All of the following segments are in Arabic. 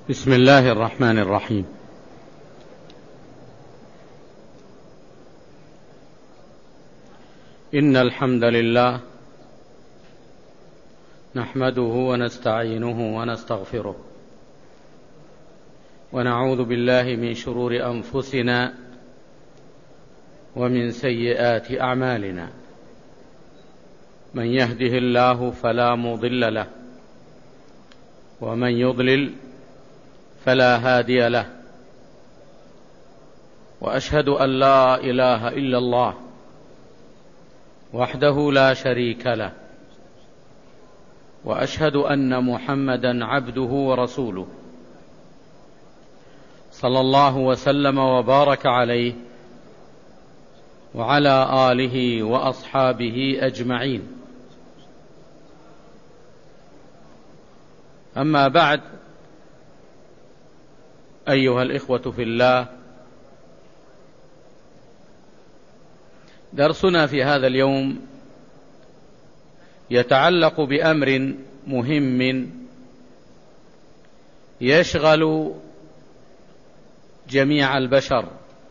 بسم الله الرحمن الرحيم. إن الحمد لله نحمده ونستعينه ونستغفره ونعوذ بالله من شرور أنفسنا ومن سيئات أعمالنا. من يهده الله فلا مضل له ومن يضلل فلا هادي له، وأشهد أن لا إله إلا الله وحده لا شريك له، وأشهد أن محمدا عبده ورسوله صلى الله وسلم وبارك عليه وعلى آله وأصحابه أجمعين. أما بعد، أيها الإخوة في الله، درسنا في هذا اليوم يتعلق بأمر مهم يشغل جميع البشر،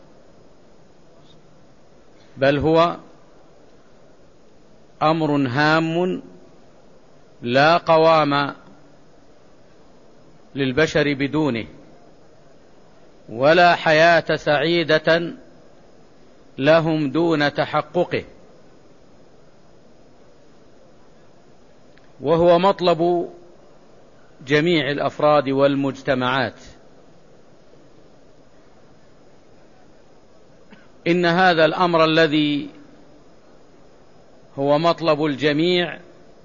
بل هو أمر هام لا قوام للبشر بدونه، ولا حياة سعيدة لهم دون تحققه، وهو مطلب جميع الأفراد والمجتمعات. إن هذا الأمر الذي هو مطلب الجميع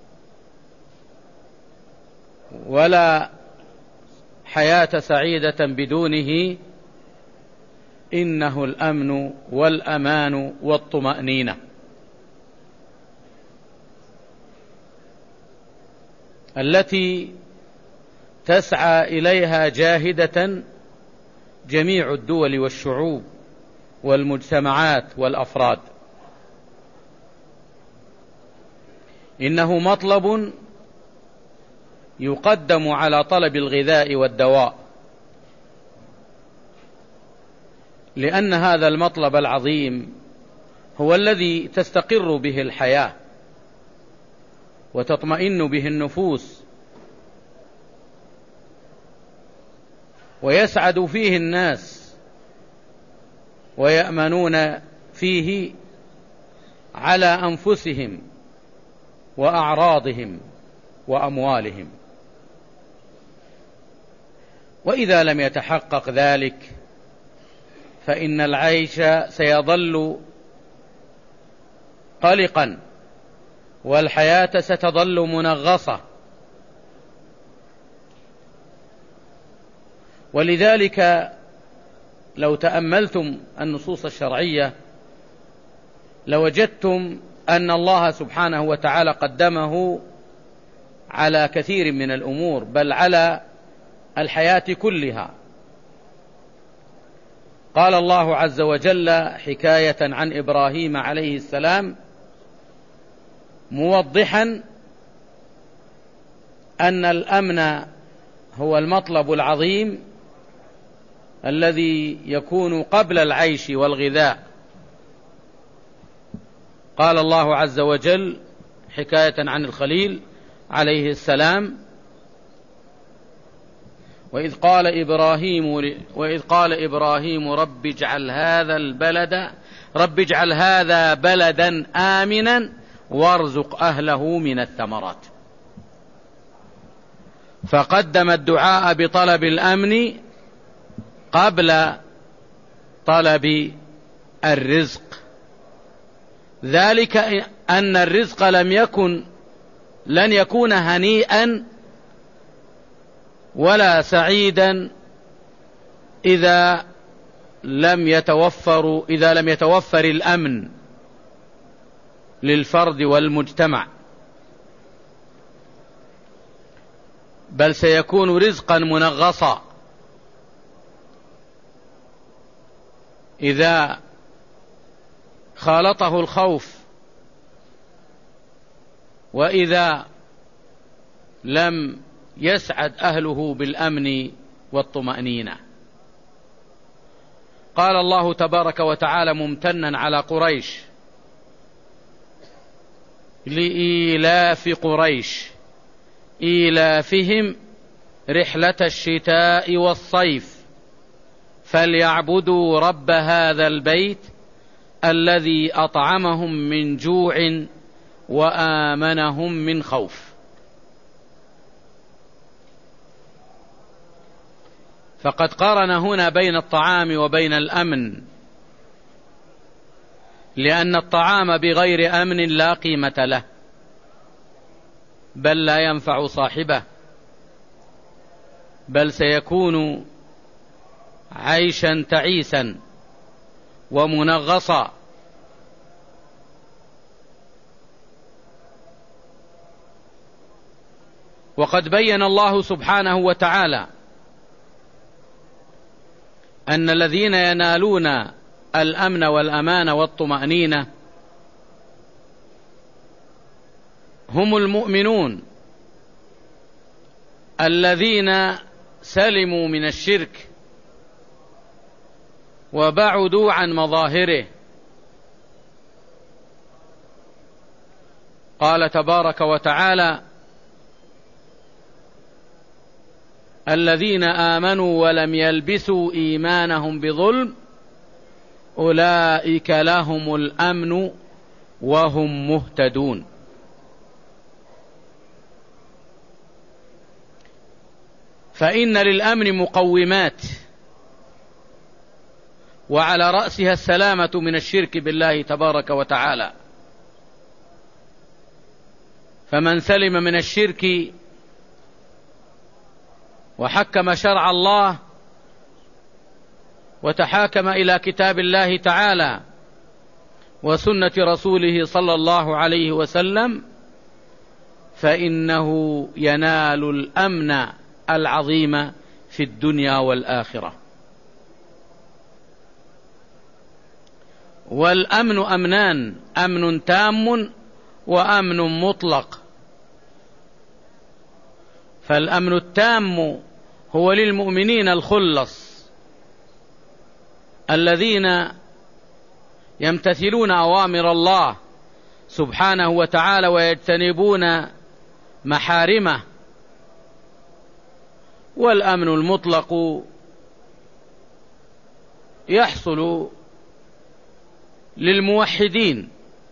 ولا حياة سعيدة بدونه، إنه الأمن والأمان والطمأنينة، التي تسعى إليها جاهدة جميع الدول والشعوب والمجتمعات والأفراد. إنه مطلب يقدم على طلب الغذاء والدواء، لأن هذا المطلب العظيم هو الذي تستقر به الحياة وتطمئن به النفوس ويسعد فيه الناس ويأمنون فيه على أنفسهم وأعراضهم وأموالهم. وإذا لم يتحقق ذلك فإن العيش سيظل قلقا، والحياة ستظل منغصة. ولذلك لو تأملتم النصوص الشرعية لوجدتم أن الله سبحانه وتعالى قدمه على كثير من الأمور، بل على الحياة كلها. قال الله عز وجل حكاية عن إبراهيم عليه السلام، موضحا أن الأمن هو المطلب العظيم الذي يكون قبل العيش والغذاء. قال الله عز وجل حكاية عن الخليل عليه السلام: وإذ قال إبراهيم رب اجعل هذا بلدا آمنا وارزق أهله من الثمرات. فقدم الدعاء بطلب الأمن قبل طلب الرزق، ذلك أن الرزق لن يكون هنيئا ولا سعيدا إذا لم يتوفر الأمن للفرد والمجتمع، بل سيكون رزقا منغصا إذا خالطه الخوف، وإذا لم يسعد أهله بالأمن والطمأنينة. قال الله تبارك وتعالى ممتنا على قريش: لإيلاف قريش إيلافهم رحلة الشتاء والصيف فليعبدوا رب هذا البيت الذي أطعمهم من جوع وآمنهم من خوف. فقد قارن هنا بين الطعام وبين الأمن، لأن الطعام بغير أمن لا قيمة له، بل لا ينفع صاحبه، بل سيكون عيشا تعيسا ومنغصا. وقد بين الله سبحانه وتعالى أن الذين ينالون الأمن والأمان والطمأنينة هم المؤمنون الذين سلموا من الشرك وبعدوا عن مظاهره. قال تبارك وتعالى: الذين آمنوا ولم يلبسوا إيمانهم بظلم أولئك لهم الأمن وهم مهتدون. فإن للأمن مقومات، وعلى رأسها السلامة من الشرك بالله تبارك وتعالى. فمن سلم من الشرك وحكم شرع الله وتحاكم إلى كتاب الله تعالى وسنة رسوله صلى الله عليه وسلم، فإنه ينال الأمن العظيم في الدنيا والآخرة. والأمن أمنان: أمن تام وأمن مطلق. فالأمن التام هو للمؤمنين الخلص الذين يمتثلون أوامر الله سبحانه وتعالى ويجتنبون محارمه. والأمن المطلق يحصل للموحدين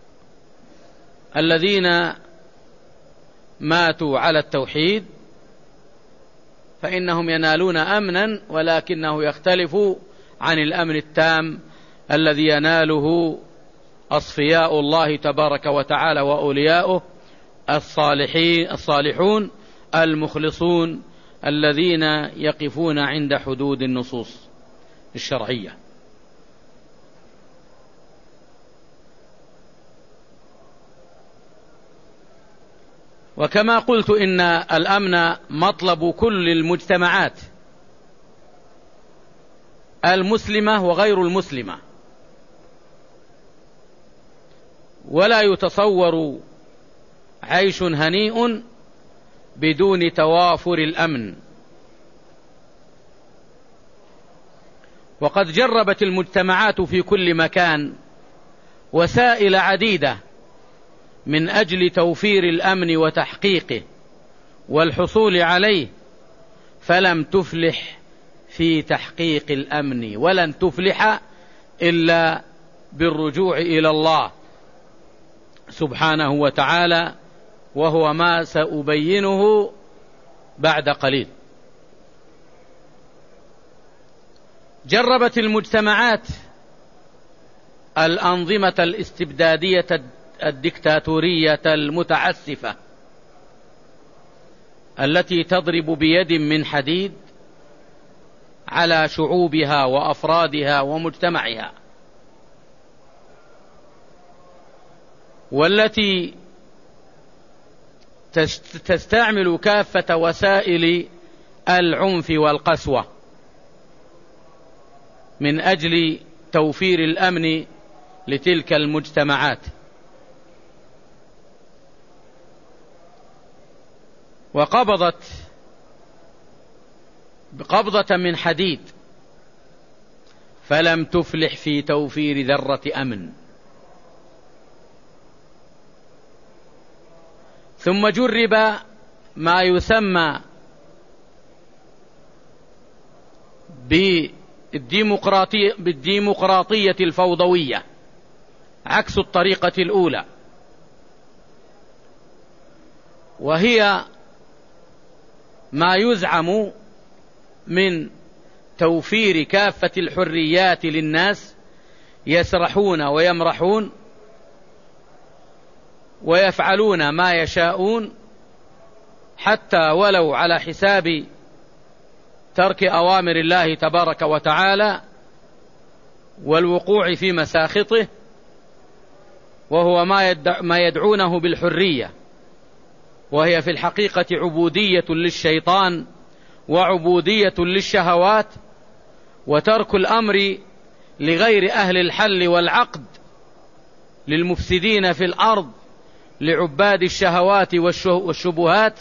الذين ماتوا على التوحيد، فإنهم ينالون أمنا، ولكنه يختلف عن الأمن التام الذي يناله أصفياء الله تبارك وتعالى وأولياؤه الصالحون المخلصون الذين يقفون عند حدود النصوص الشرعية. وكما قلت إن الأمن مطلب كل المجتمعات المسلمة وغير المسلمة، ولا يتصور عيش هنيء بدون توافر الأمن. وقد جربت المجتمعات في كل مكان وسائل عديدة من أجل توفير الأمن وتحقيقه والحصول عليه، فلم تفلح في تحقيق الأمن، ولن تفلح إلا بالرجوع إلى الله سبحانه وتعالى، وهو ما سأبينه بعد قليل. جربت المجتمعات الأنظمة الاستبدادية الدكتاتورية المتعسفة التي تضرب بيد من حديد على شعوبها وأفرادها ومجتمعها، والتي تستعمل كافة وسائل العنف والقسوة من أجل توفير الأمن لتلك المجتمعات. وقبضت بقبضة من حديد، فلم تفلح في توفير ذرة أمن. ثم جرب ما يسمى بالديمقراطية الفوضوية، عكس الطريقة الأولى، وهي ما يزعم من توفير كافة الحريات للناس، يسرحون ويمرحون ويفعلون ما يشاءون، حتى ولو على حساب ترك أوامر الله تبارك وتعالى والوقوع في مساخطه، وهو ما يدعونه بالحرية، وهي في الحقيقة عبودية للشيطان وعبودية للشهوات، وترك الأمر لغير أهل الحل والعقد، للمفسدين في الأرض، لعباد الشهوات والشبهات،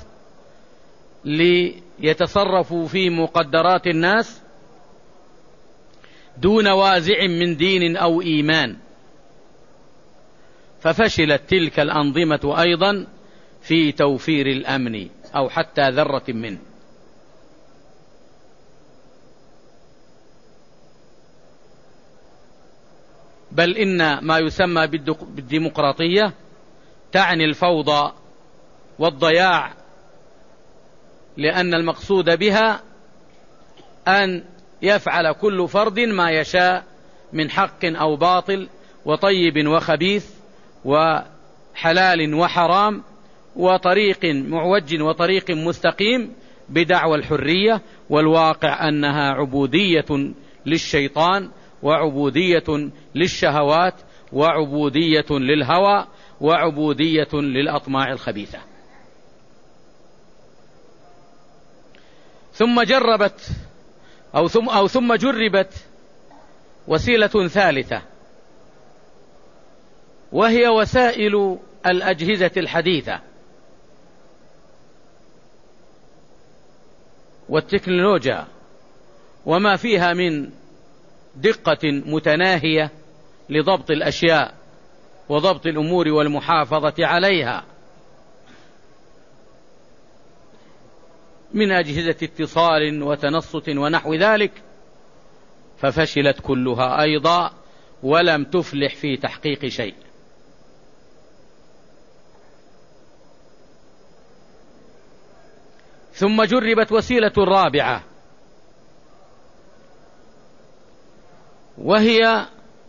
ليتصرفوا في مقدرات الناس دون وازع من دين أو إيمان. ففشلت تلك الأنظمة أيضا في توفير الأمن أو حتى ذرة منه. بل إن ما يسمى بالديمقراطية تعني الفوضى والضياع، لأن المقصود بها أن يفعل كل فرد ما يشاء من حق أو باطل، وطيب وخبيث، وحلال وحرام، وطريق معوج وطريق مستقيم، بدعوى الحرية، والواقع أنها عبودية للشيطان، وعبودية للشهوات، وعبودية للهوى، وعبودية للأطماع الخبيثة. ثم جربت وسيلة ثالثة، وهي وسائل الأجهزة الحديثة والتكنولوجيا، وما فيها من دقة متناهية لضبط الأشياء وضبط الأمور والمحافظة عليها، من أجهزة اتصال وتنصت ونحو ذلك، ففشلت كلها أيضا ولم تفلح في تحقيق شيء. ثم جربت وسيلة رابعة، وهي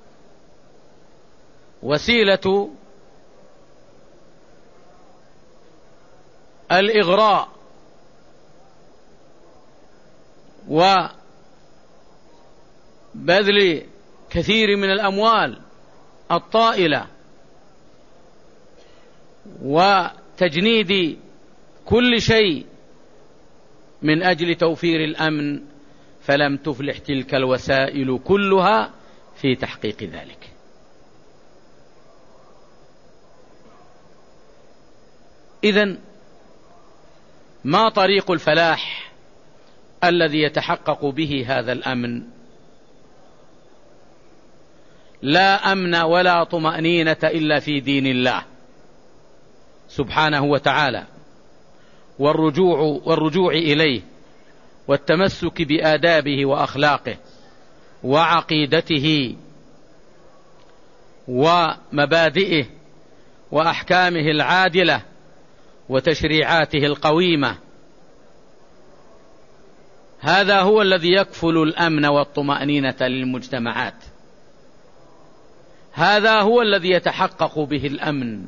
وسيلة الإغراء وبذل كثير من الأموال الطائلة وتجنيد كل شيء من أجل توفير الأمن، فلم تفلح تلك الوسائل كلها في تحقيق ذلك. إذن ما طريق الفلاح الذي يتحقق به هذا الأمن؟ لا أمن ولا طمأنينة إلا في دين الله سبحانه وتعالى، والرجوع إليه، والتمسك بآدابه وأخلاقه وعقيدته ومبادئه وأحكامه العادلة وتشريعاته القويمة. هذا هو الذي يكفل الأمن والطمأنينة للمجتمعات، هذا هو الذي يتحقق به الأمن،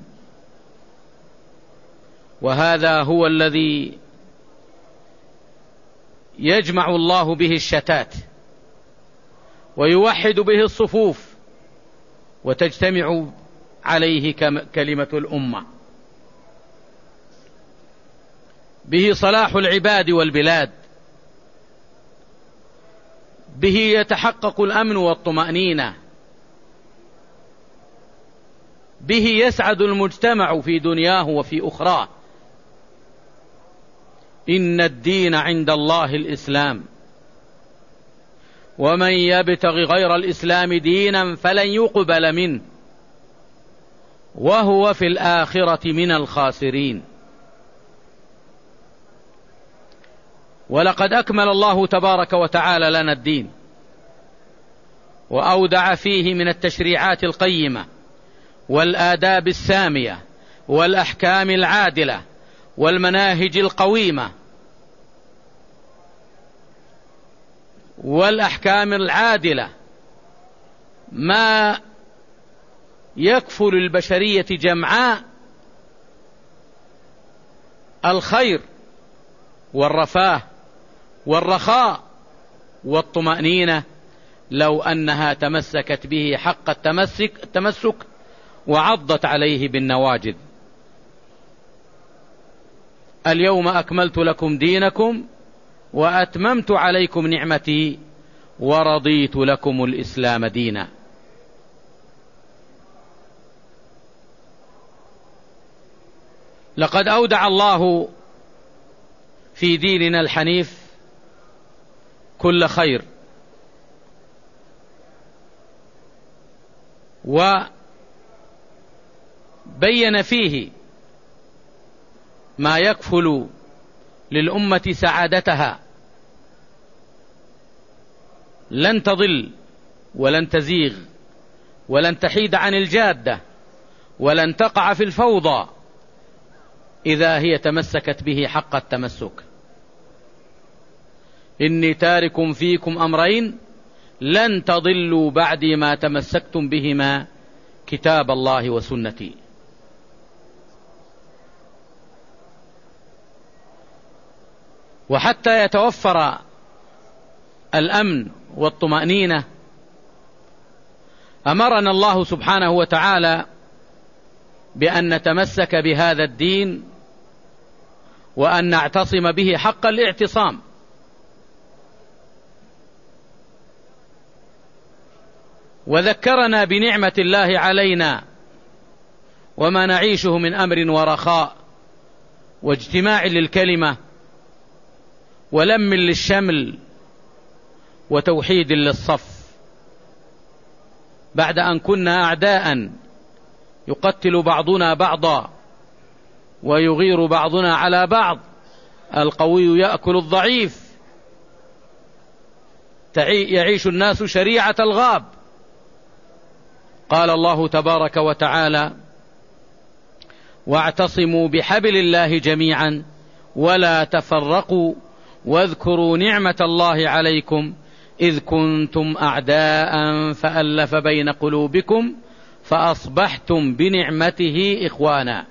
وهذا هو الذي يجمع الله به الشتات ويوحد به الصفوف وتجتمع عليه كلمة الأمة، به صلاح العباد والبلاد، به يتحقق الأمن والطمأنينة، به يسعد المجتمع في دنياه وفي أخراه. إن الدين عند الله الإسلام، ومن يبتغ غير الإسلام دينا فلن يقبل منه وهو في الآخرة من الخاسرين. ولقد أكمل الله تبارك وتعالى لنا الدين، وأودع فيه من التشريعات القيمة والآداب السامية والأحكام العادلة والمناهج القويمة والأحكام العادلة ما يكفل البشرية جمعاء الخير والرفاه والرخاء والطمأنينة لو أنها تمسكت به حق التمسك وعضت عليه بالنواجذ. اليوم أكملت لكم دينكم وأتممت عليكم نعمتي ورضيت لكم الإسلام دينا. لقد أودع الله في ديننا الحنيف كل خير، وبين فيه ما يكفل للأمة سعادتها. لن تضل ولن تزيغ ولن تحيد عن الجادة ولن تقع في الفوضى إذا هي تمسكت به حق التمسك. إني تارك فيكم أمرين لن تضلوا بعدي ما تمسكتم بهما كتاب الله وسنتي. وحتى يتوفر الأمن والطمأنينة أمرنا الله سبحانه وتعالى بأن نتمسك بهذا الدين وأن نعتصم به حق الاعتصام. وذكرنا بنعمة الله علينا وما نعيشه من أمر ورخاء واجتماع للكلمة ولم للشمل وتوحيد للصف، بعد أن كنا أعداء يقتل بعضنا بعضا ويغير بعضنا على بعض، القوي يأكل الضعيف، يعيش الناس شريعة الغاب. قال الله تبارك وتعالى: واعتصموا بحبل الله جميعا ولا تفرقوا واذكروا نعمة الله عليكم إذ كنتم أعداء فألف بين قلوبكم فأصبحتم بنعمته إخوانا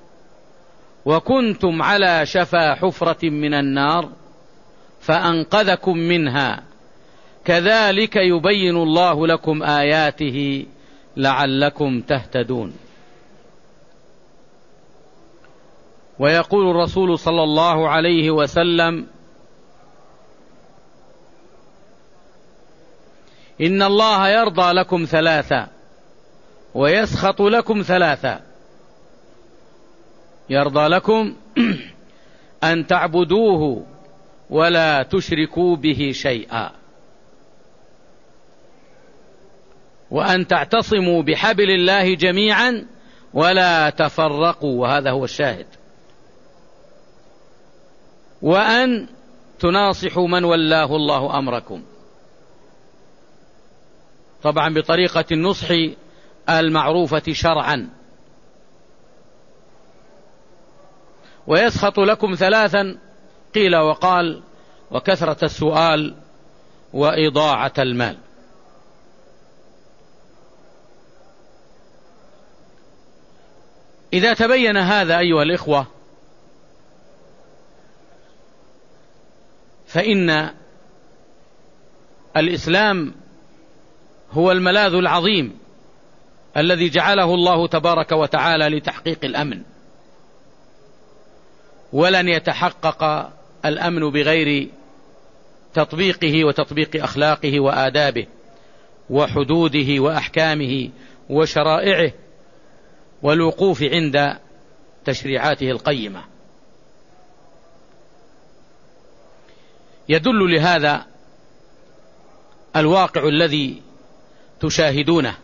وكنتم على شفا حفرة من النار فأنقذكم منها كذلك يبين الله لكم آياته لعلكم تهتدون. ويقول الرسول صلى الله عليه وسلم: إن الله يرضى لكم ثلاثة ويسخط لكم ثلاثة. يرضى لكم أن تعبدوه ولا تشركوا به شيئا، وأن تعتصموا بحبل الله جميعا ولا تفرقوا، وهذا هو الشاهد، وأن تناصحوا من ولاه الله أمركم، طبعا بطريقة النصح المعروفة شرعا. ويسخط لكم ثلاثا، قيل وقال: وكثرة السؤال وإضاعة المال. إذا تبين هذا أيها الإخوة فإن الإسلام هو الملاذ العظيم الذي جعله الله تبارك وتعالى لتحقيق الأمن، ولن يتحقق الأمن بغير تطبيقه وتطبيق أخلاقه وآدابه وحدوده وأحكامه وشرائعه والوقوف عند تشريعاته القيمة. يدل لهذا الواقع الذي تشاهدونه،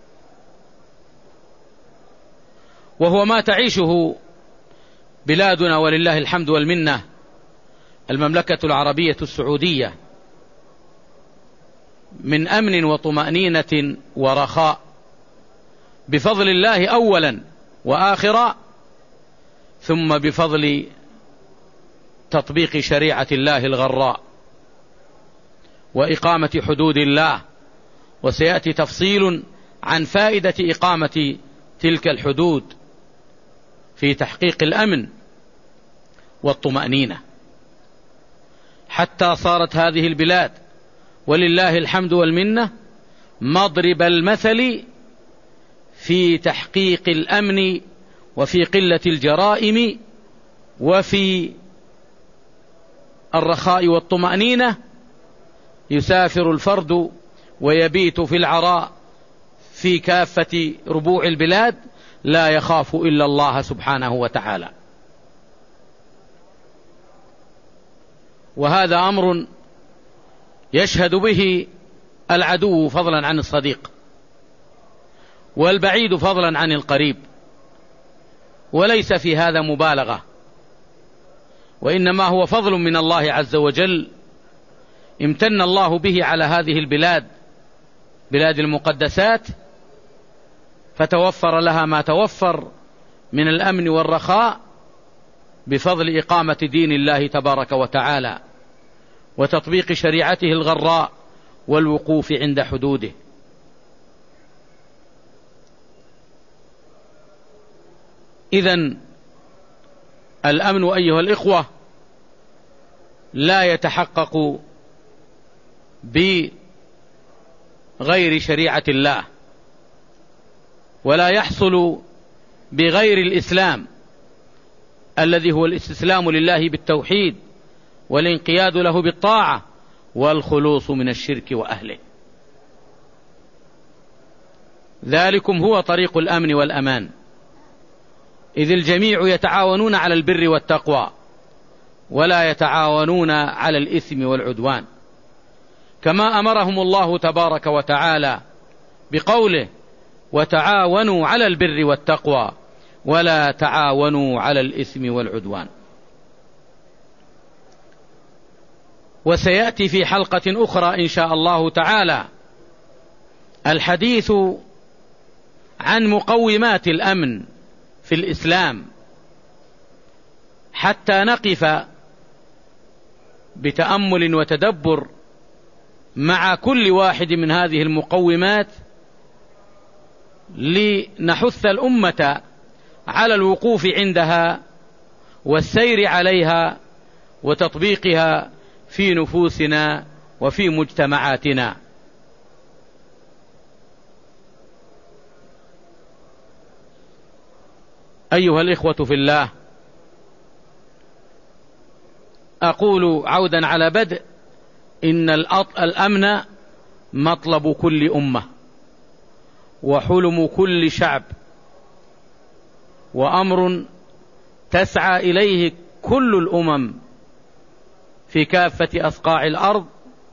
وهو ما تعيشه بلادنا ولله الحمد والمنة، المملكة العربية السعودية، من أمن وطمأنينة ورخاء بفضل الله أولا وآخرا، ثم بفضل تطبيق شريعة الله الغراء وإقامة حدود الله. وسيأتي تفصيل عن فائدة إقامة تلك الحدود في تحقيق الأمن والطمأنينة، حتى صارت هذه البلاد ولله الحمد والمنة مضرب المثل في تحقيق الأمن وفي قلة الجرائم وفي الرخاء والطمأنينة. يسافر الفرد ويبيت في العراء في كافة ربوع البلاد لا يخاف إلا الله سبحانه وتعالى. وهذا أمر يشهد به العدو فضلا عن الصديق، والبعيد فضلا عن القريب، وليس في هذا مبالغة، وإنما هو فضل من الله عز وجل امتن الله به على هذه البلاد، بلاد المقدسات، فتوفر لها ما توفر من الأمن والرخاء بفضل إقامة دين الله تبارك وتعالى وتطبيق شريعته الغراء والوقوف عند حدوده. إذن الأمن أيها الإخوة لا يتحقق بغير شريعة الله، ولا يحصل بغير الإسلام الذي هو الاستسلام لله بالتوحيد والانقياد له بالطاعة والخلوص من الشرك وأهله. ذلكم هو طريق الأمن والأمان، إذ الجميع يتعاونون على البر والتقوى ولا يتعاونون على الإثم والعدوان، كما أمرهم الله تبارك وتعالى بقوله: وتعاونوا على البر والتقوى ولا تعاونوا على الإثم والعدوان. وسيأتي في حلقة أخرى إن شاء الله تعالى الحديث عن مقومات الأمن في الإسلام، حتى نقف بتأمل وتدبر مع كل واحد من هذه المقومات، لنحث الأمة على الوقوف عندها والسير عليها وتطبيقها في نفوسنا وفي مجتمعاتنا. أيها الإخوة في الله، أقول عودا على بدء: إن الأمن مطلب كل أمة وحلم كل شعب، وأمر تسعى إليه كل الأمم في كافة أصقاع الأرض،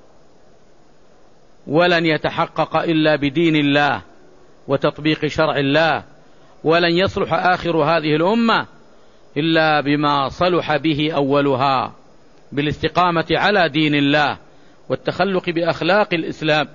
ولن يتحقق إلا بدين الله وتطبيق شرع الله، ولن يصلح آخر هذه الأمة إلا بما صلح به أولها، بالاستقامة على دين الله والتخلق بأخلاق الإسلام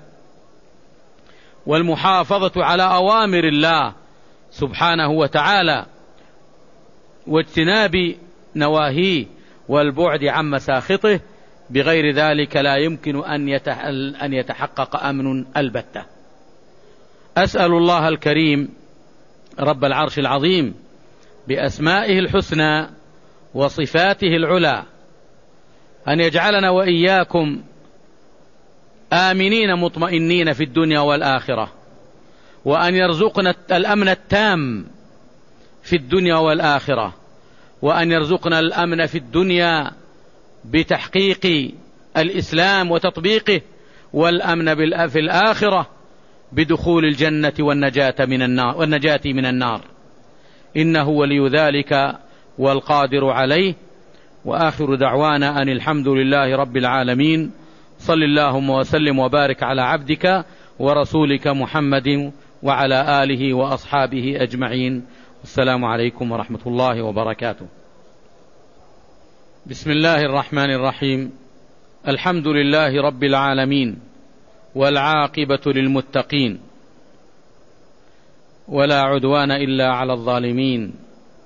والمحافظة على أوامر الله سبحانه وتعالى واجتناب نواهيه والبعد عن مساخطه. بغير ذلك لا يمكن أن يتحقق أمن البتة. أسأل الله الكريم رب العرش العظيم بأسمائه الحسنى وصفاته العلى أن يجعلنا وإياكم آمنين مطمئنين في الدنيا والآخرة، وأن يرزقنا الأمن التام في الدنيا والآخرة، وأن يرزقنا الأمن في الدنيا بتحقيق الإسلام وتطبيقه، والأمن في الآخرة بدخول الجنة والنجاة من النار. إنه ولي ذلك والقادر عليه. وآخر دعوانا أن الحمد لله رب العالمين. صل اللهم وسلم وبارك على عبدك ورسولك محمد وعلى آله وأصحابه أجمعين. السلام عليكم ورحمة الله وبركاته. بسم الله الرحمن الرحيم. الحمد لله رب العالمين، والعاقبة للمتقين، ولا عدوان إلا على الظالمين،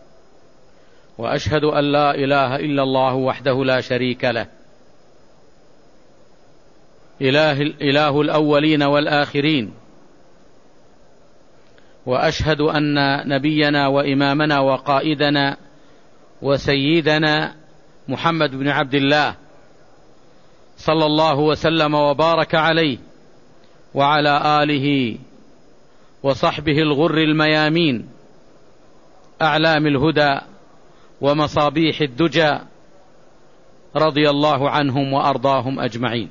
وأشهد أن لا إله إلا الله وحده لا شريك له، إله الأولين والآخرين، وأشهد أن نبينا وإمامنا وقائدنا وسيدنا محمد بن عبد الله صلى الله وسلم وبارك عليه وعلى آله وصحبه الغر الميامين، أعلام الهدى ومصابيح الدجى، رضي الله عنهم وأرضاهم أجمعين.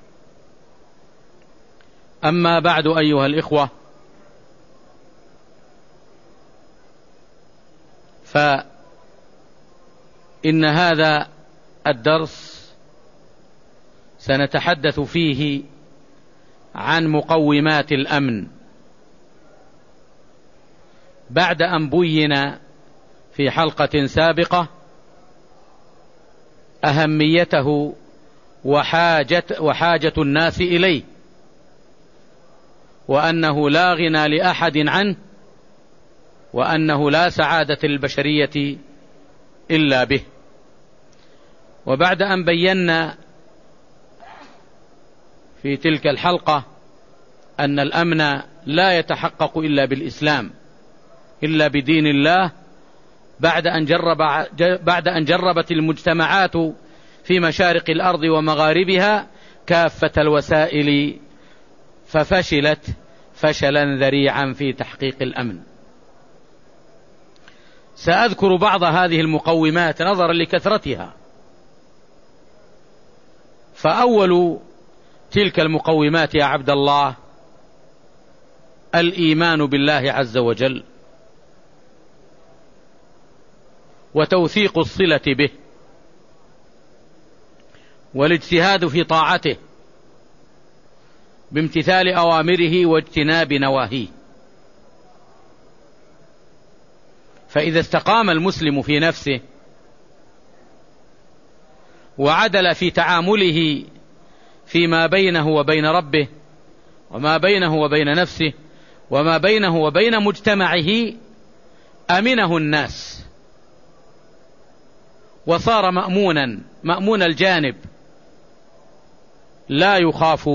أما بعد، أيها الإخوة، فإن هذا الدرس سنتحدث فيه عن مقومات الأمن، بعد أن بين في حلقة سابقة أهميته وحاجة الناس إليه، وأنه لا غنى لأحد عنه، وأنه لا سعادة للبشرية إلا به. وبعد أن بينا في تلك الحلقة أن الأمن لا يتحقق إلا بالإسلام، إلا بدين الله، بعد أن جربت المجتمعات في مشارق الأرض ومغاربها كافة الوسائل، ففشلت فشلا ذريعا في تحقيق الأمن. سأذكر بعض هذه المقومات نظرا لكثرتها. فأول تلك المقومات يا عبد الله الإيمان بالله عز وجل، وتوثيق الصلة به، والاجتهاد في طاعته بامتثال أوامره واجتناب نواهيه. فإذا استقام المسلم في نفسه وعدل في تعامله فيما بينه وبين ربه، وما بينه وبين نفسه، وما بينه وبين مجتمعه، أمنه الناس، وصار مأمون الجانب، لا يخاف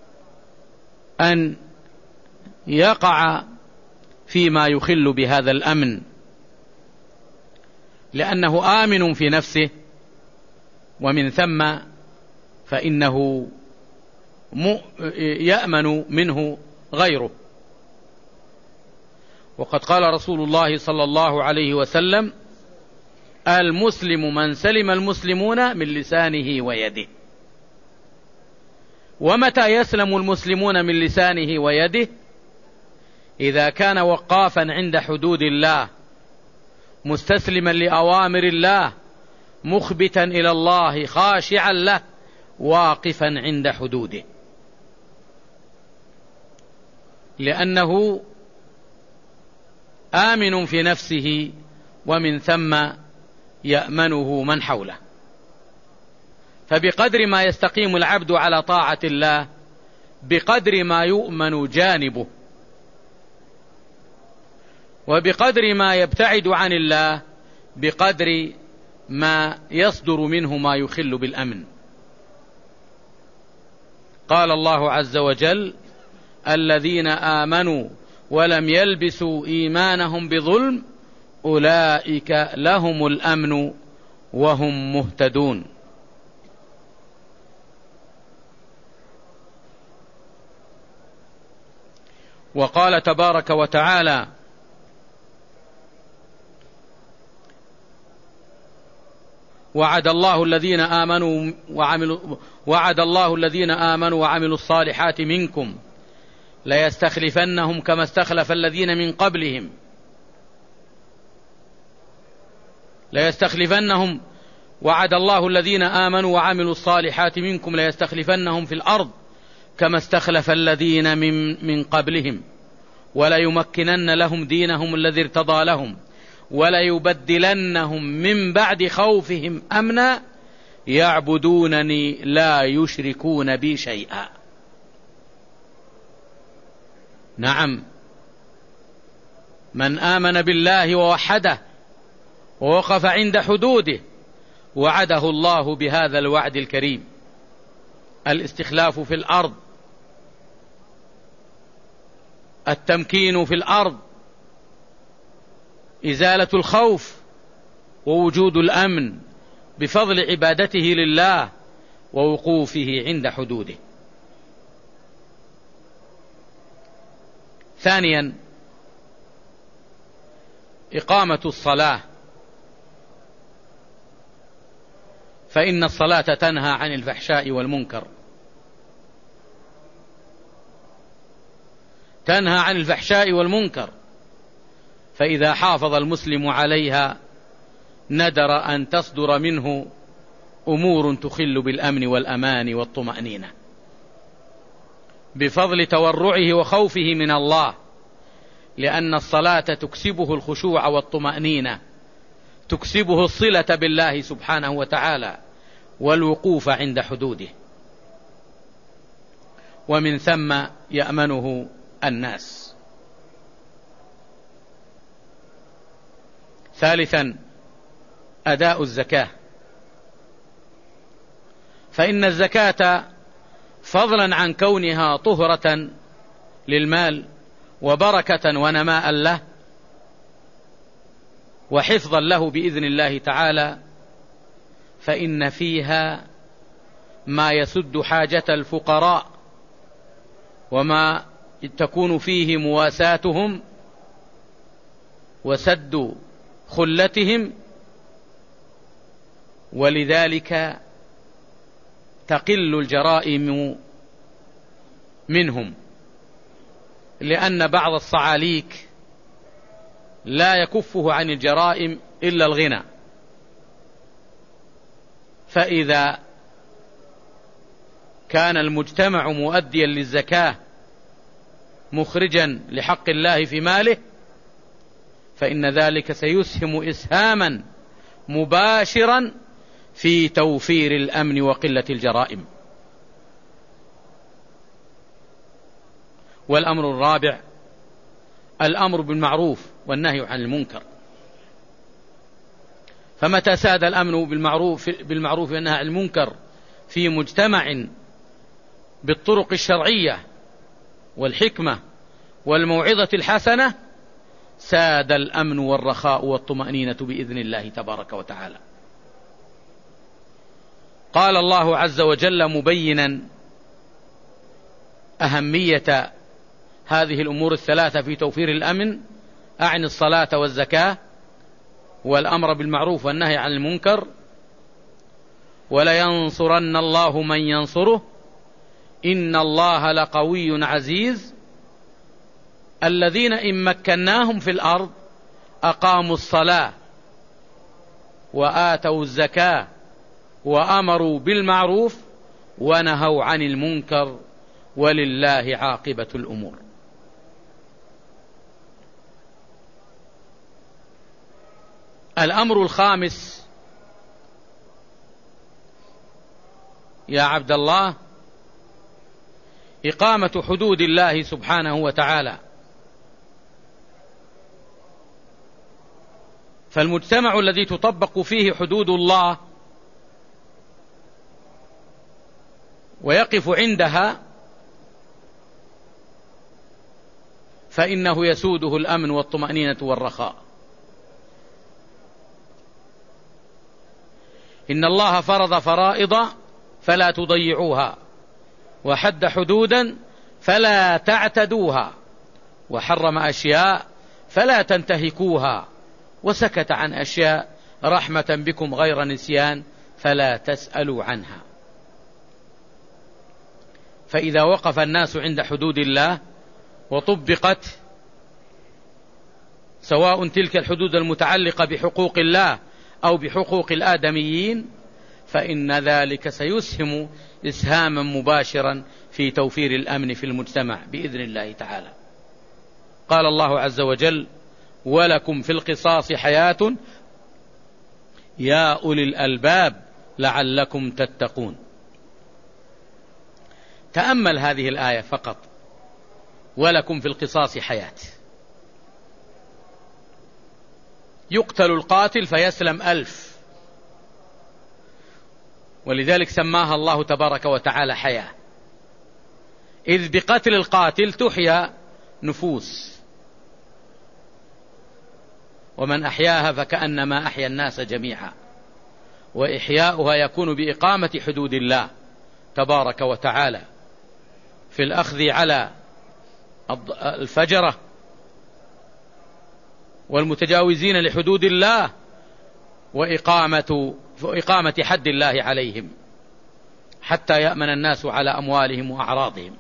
أن يقع فيما يخل بهذا الأمن، لأنه آمن في نفسه، ومن ثم فإنه يأمن منه غيره. وقد قال رسول الله صلى الله عليه وسلم: المسلم من سلم المسلمون من لسانه ويده. ومتى يسلم المسلمون من لسانه ويده؟ إذا كان وقافا عند حدود الله، مستسلما لأوامر الله، مخبتا إلى الله، خاشعا له، واقفا عند حدوده، لأنه آمن في نفسه، ومن ثم يأمنه من حوله. فبقدر ما يستقيم العبد على طاعة الله، بقدر ما يؤمن جانبه، وبقدر ما يبتعد عن الله، بقدر ما يصدر منه ما يخل بالأمن. قال الله عز وجل: الذين آمنوا ولم يلبسوا إيمانهم بظلم أولئك لهم الأمن وهم مهتدون. وقال تبارك وتعالى: وعد الله الذين آمنوا وعملوا الصالحات منكم ليستخلفنهم كما استخلف الذين من قبلهم، ليستخلفنهم وعد الله الذين آمنوا وعملوا الصالحات منكم ليستخلفنهم في الأرض كما استخلف الذين من قبلهم وليمكنن لهم دينهم الذي ارتضى لهم وليبدلنهم من بعد خوفهم أمنا يعبدونني لا يشركون بي شيئا. نعم، من آمن بالله ووحده ووقف عند حدوده وعده الله بهذا الوعد الكريم: الاستخلاف في الأرض، التمكين في الأرض، إزالة الخوف ووجود الأمن بفضل عبادته لله ووقوفه عند حدوده. ثانيا، إقامة الصلاة، فإن الصلاة تنهى عن الفحشاء والمنكر، تنهى عن الفحشاء والمنكر، فإذا حافظ المسلم عليها ندر أن تصدر منه أمور تخل بالأمن والأمان والطمأنينة بفضل تورعه وخوفه من الله، لأن الصلاة تكسبه الخشوع والطمأنينة، تكسبه الصلة بالله سبحانه وتعالى والوقوف عند حدوده، ومن ثم يأمنه الناس. ثالثا، أداء الزكاة، فإن الزكاة فضلا عن كونها طهرة للمال وبركة ونماء له وحفظا له بإذن الله تعالى، فإن فيها ما يسد حاجة الفقراء وما تكون فيه مواساتهم وسد خلتهم، ولذلك تقل الجرائم منهم، لأن بعض الصعاليك لا يكفه عن الجرائم إلا الغنى، فإذا كان المجتمع مؤديا للزكاة مخرجا لحق الله في ماله فإن ذلك سيسهم إسهاما مباشرا في توفير الأمن وقلة الجرائم. والأمر الرابع، الأمر بالمعروف والنهي عن المنكر، فمتى ساد الأمن بالمعروف والنهي عن المنكر في مجتمع بالطرق الشرعية والحكمة والموعظة الحسنة ساد الأمن والرخاء والطمأنينة بإذن الله تبارك وتعالى. قال الله عز وجل مبينا أهمية هذه الأمور الثلاثة في توفير الأمن، أعني الصلاة والزكاة والأمر بالمعروف والنهي عن المنكر: ولينصرن الله من ينصره إن الله لقوي عزيز الذين إن مكناهم في الأرض أقاموا الصلاة وآتوا الزكاة وأمروا بالمعروف ونهوا عن المنكر ولله عاقبة الأمور. الأمر الخامس يا عبد الله إقامة حدود الله سبحانه وتعالى، فالمجتمع الذي تطبق فيه حدود الله ويقف عندها فإنه يسوده الأمن والطمأنينة والرخاء. إن الله فرض فرائض فلا تضيعوها وحد حدودا فلا تعتدوها وحرم أشياء فلا تنتهكوها وسكت عن أشياء رحمة بكم غير نسيان فلا تسألوا عنها. فإذا وقف الناس عند حدود الله وطبقت، سواء تلك الحدود المتعلقة بحقوق الله أو بحقوق الآدميين، فإن ذلك سيسهم إسهاما مباشرا في توفير الأمن في المجتمع بإذن الله تعالى. قال الله عز وجل: ولكم في القصاص حياة يا أولي الألباب لعلكم تتقون. تأمل هذه الآية فقط: ولكم في القصاص حياة. يقتل القاتل فيسلم 1000، ولذلك سماها الله تبارك وتعالى حياة، إذ بقتل القاتل تحيا نفوس، ومن أحياها فكأنما أحيا الناس جميعا. وإحياؤها يكون بإقامة حدود الله تبارك وتعالى في الأخذ على الفجرة والمتجاوزين لحدود الله، وإقامة حد الله عليهم حتى يأمن الناس على أموالهم وأعراضهم.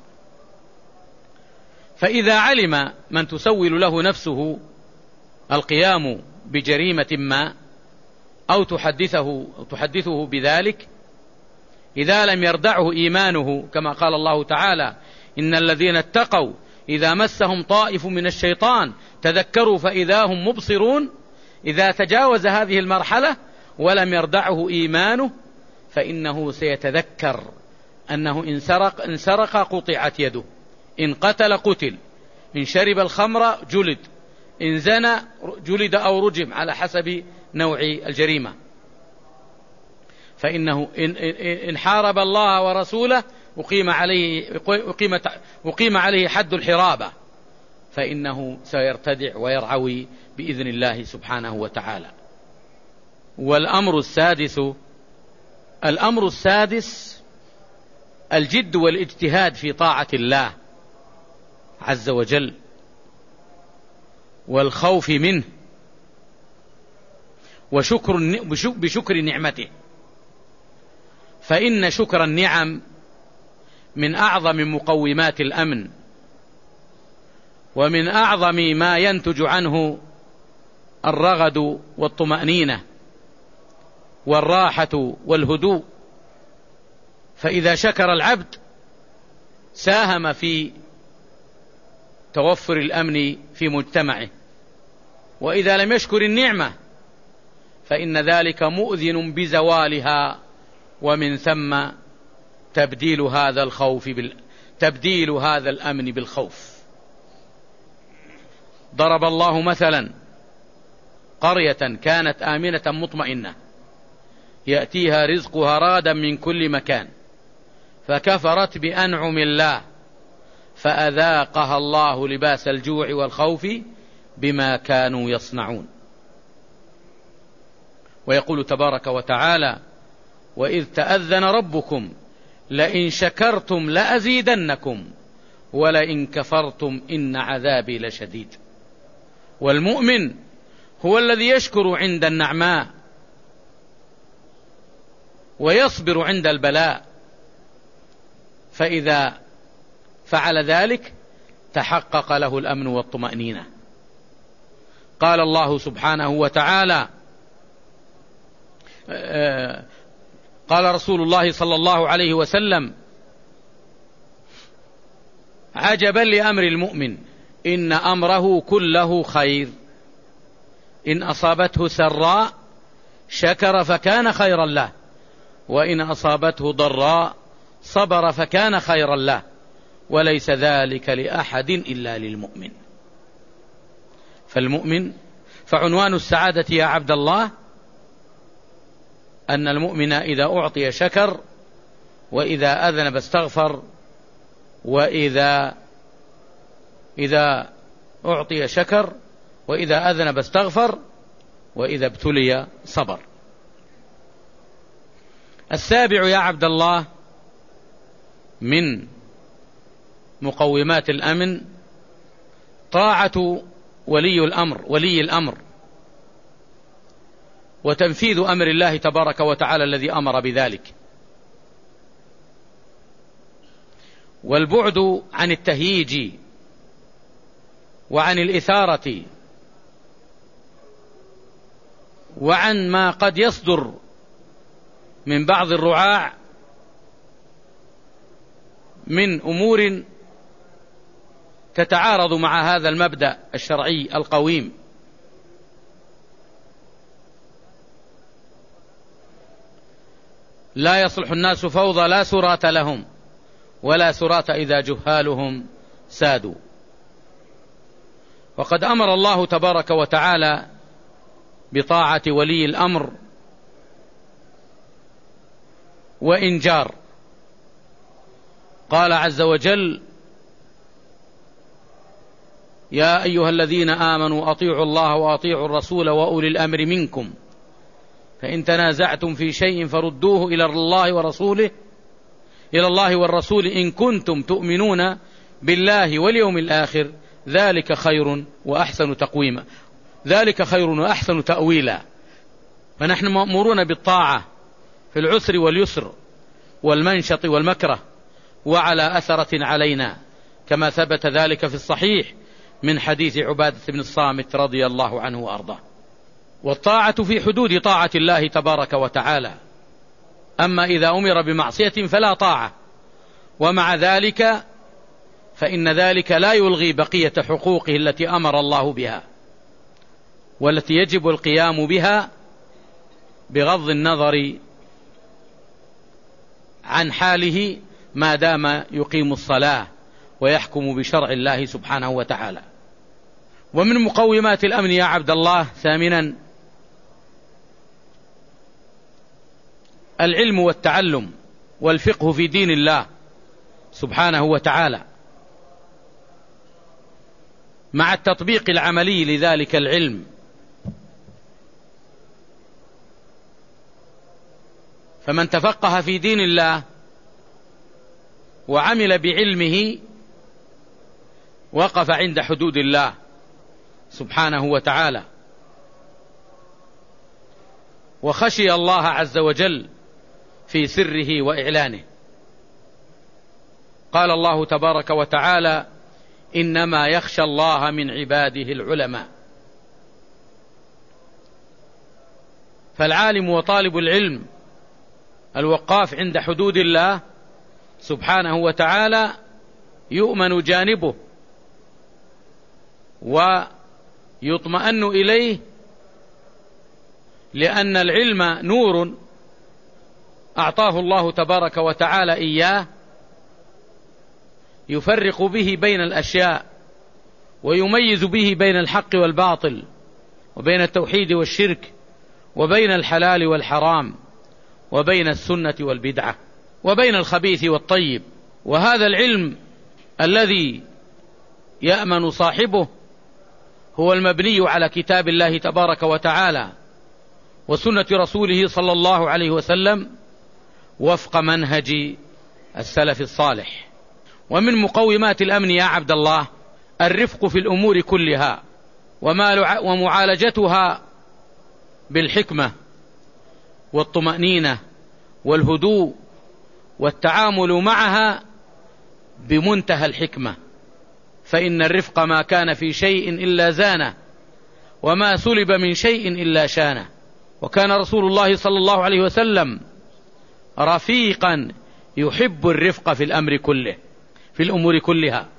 فإذا علم من تسول له نفسه القيام بجريمة ما أو تحدثه بذلك، إذا لم يردعه إيمانه، كما قال الله تعالى: إن الذين اتقوا إذا مسهم طائف من الشيطان تذكروا فإذا هم مبصرون، إذا تجاوز هذه المرحلة ولم يردعه إيمانه فإنه سيتذكر أنه إن سرق قطعت يده، إن قتل قتل، إن شرب الخمر جلد، إن زنى جلد أو رجم على حسب نوع الجريمة. فإنه إن حارب الله ورسوله أقيم عليه حد الحرابة، فإنه سيرتدع ويرعوي بإذن الله سبحانه وتعالى. الأمر السادس الجد والاجتهاد في طاعة الله عز وجل والخوف منه بشكر نعمته، فإن شكر النعم من أعظم مقومات الأمن، ومن أعظم ما ينتج عنه الرغد والطمأنينة والراحة والهدوء. فإذا شكر العبد ساهم في توفر الأمن في مجتمعه، وإذا لم يشكر النعمة فإن ذلك مؤذن بزوالها، ومن ثم تبديل هذا الأمن بالخوف. ضرب الله مثلا قرية كانت آمنة مطمئنة يأتيها رزقها رغدا من كل مكان، فكفرت بأنعم الله فأذاقها الله لباس الجوع والخوف بما كانوا يصنعون. ويقول تبارك وتعالى: وإذ تأذن ربكم لئن شكرتم لأزيدنكم ولئن كفرتم إن عذابي لشديد. والمؤمن هو الذي يشكر عند النعماء ويصبر عند البلاء، فإذا فعل ذلك تحقق له الأمن والطمأنينة. قال الله سبحانه وتعالى: قال رسول الله صلى الله عليه وسلم: عجبا لأمر المؤمن إن أمره كله خير، إن أصابته سراء شكر فكان خيرا له، وإن أصابته ضراء صبر فكان خيرا له، وليس ذلك لأحد إلا للمؤمن. فعنوان السعادة يا عبد الله أن المؤمن إذا أعطي شكر، وإذا أذنب استغفر، وإذا أعطي شكر، وإذا أذنب استغفر، وإذا ابتلي صبر. السابع يا عبد الله من مقومات الأمن طاعة ولي الأمر وتنفيذ أمر الله تبارك وتعالى الذي أمر بذلك، والبعد عن التهييج وعن الإثارة وعن ما قد يصدر من بعض الرعاع من أمور تتعارض مع هذا المبدأ الشرعي القويم. لا يصلح الناس فوضى لا سراة لهم ولا سراة إذا جهالهم سادوا. وقد أمر الله تبارك وتعالى بطاعة ولي الأمر وإن جار. قال عز وجل: يا أيها الذين آمنوا أطيعوا الله وأطيعوا الرسول وأولي الأمر منكم فإن تنازعتم في شيء فردوه إلى الله والرسول إن كنتم تؤمنون بالله واليوم الآخر ذلك خير وأحسن تقويما. ذلك خير وأحسن تأويلا. فنحن مأمورون بالطاعة في العسر واليسر والمنشط والمكره وعلى أثرة علينا، كما ثبت ذلك في الصحيح من حديث عبادة بن الصامت رضي الله عنه وأرضاه. والطاعة في حدود طاعة الله تبارك وتعالى. أما إذا أمر بمعصية فلا طاعة، ومع ذلك فإن ذلك لا يلغي بقية حقوقه التي أمر الله بها والتي يجب القيام بها بغض النظر عن حاله ما دام يقيم الصلاة ويحكم بشرع الله سبحانه وتعالى. ومن مقومات الأمن يا عبد الله ثامنا العلم والتعلم والفقه في دين الله سبحانه وتعالى مع التطبيق العملي لذلك العلم. فمن تفقه في دين الله وعمل بعلمه وقف عند حدود الله سبحانه وتعالى وخشي الله عز وجل في سره وإعلانه. قال الله تبارك وتعالى: إنما يخشى الله من عباده العلماء. فالعالم وطالب العلم الوقاف عند حدود الله سبحانه وتعالى يؤمن جانبه ويطمئن إليه، لأن العلم نور أعطاه الله تبارك وتعالى إياه يفرق به بين الأشياء ويميز به بين الحق والباطل وبين التوحيد والشرك وبين الحلال والحرام وبين السنة والبدعة وبين الخبيث والطيب. وهذا العلم الذي يأمن صاحبه هو المبني على كتاب الله تبارك وتعالى وسنة رسوله صلى الله عليه وسلم وفق منهج السلف الصالح. ومن مقومات الأمن يا عبد الله الرفق في الأمور كلها ومعالجتها بالحكمة والطمأنينة والهدوء والتعامل معها بمنتهى الحكمة. فإن الرفق ما كان في شيء إلا زانه وما سلب من شيء إلا شانه. وكان رسول الله صلى الله عليه وسلم رفيقا يحب الرفق في الأمور كلها.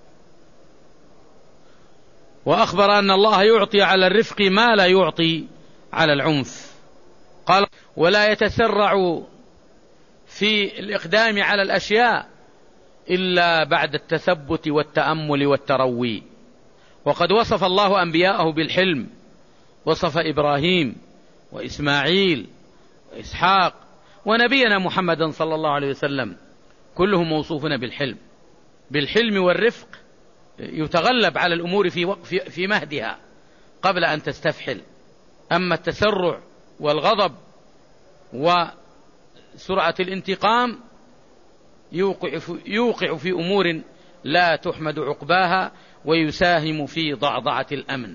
وأخبر أن الله يعطي على الرفق ما لا يعطي على العنف. قال: ولا يتسرع في الإقدام على الأشياء إلا بعد التثبت والتأمل والتروي. وقد وصف الله أنبياءه بالحلم، وصف إبراهيم وإسماعيل وإسحاق ونبينا محمدا صلى الله عليه وسلم كلهم موصوفون بالحلم والرفق. يتغلب على الأمور في مهدها قبل أن تستفحل. أما التسرع والغضب وسرعة الانتقام يوقع في أمور لا تحمد عقباها ويساهم في ضعضعة الأمن.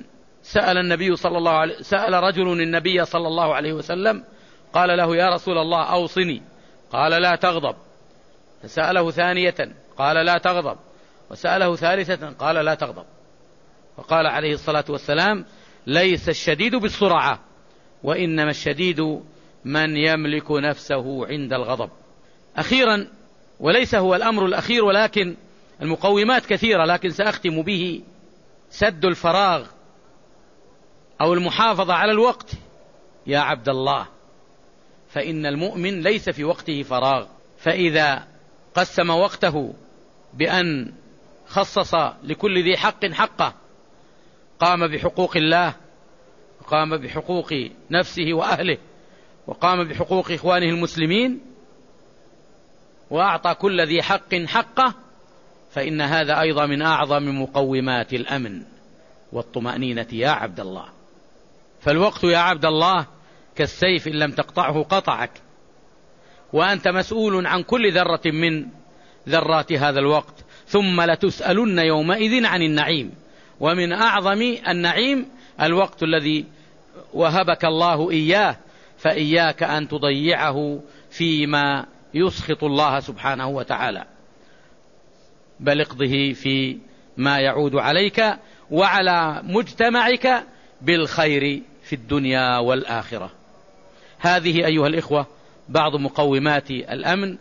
سأل رجل النبي صلى الله عليه وسلم قال له: يا رسول الله أوصني. قال: لا تغضب. فسأله ثانية قال: لا تغضب. وسأله ثالثة قال: لا تغضب. فقال عليه الصلاة والسلام: ليس الشديد بالسرعة وإنما الشديد من يملك نفسه عند الغضب. أخيرا، وليس هو الأمر الأخير ولكن المقومات كثيرة، لكن سأختم به: سد الفراغ أو المحافظة على الوقت. يا عبد الله، فإن المؤمن ليس في وقته فراغ، فإذا قسم وقته بأن خصص لكل ذي حق حقه، قام بحقوق الله، وقام بحقوق نفسه وأهله، وقام بحقوق إخوانه المسلمين، وأعطى كل ذي حق حقه، فإن هذا أيضا من أعظم مقومات الأمن والطمأنينة يا عبد الله. فالوقت يا عبد الله كالسيف، إن لم تقطعه قطعك، وأنت مسؤول عن كل ذرة من ذرات هذا الوقت. ثم لتسألن يومئذ عن النعيم، ومن أعظم النعيم الوقت الذي وهبك الله إياه، فإياك أن تضيعه فيما يسخط الله سبحانه وتعالى، بل اقضه في ما يعود عليك وعلى مجتمعك بالخير في الدنيا والآخرة. هذه أيها الإخوة بعض مقومات الأمن،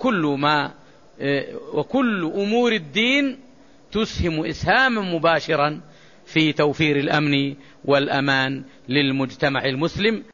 وكل أمور الدين تسهم إسهاما مباشرا في توفير الأمن والأمان للمجتمع المسلم.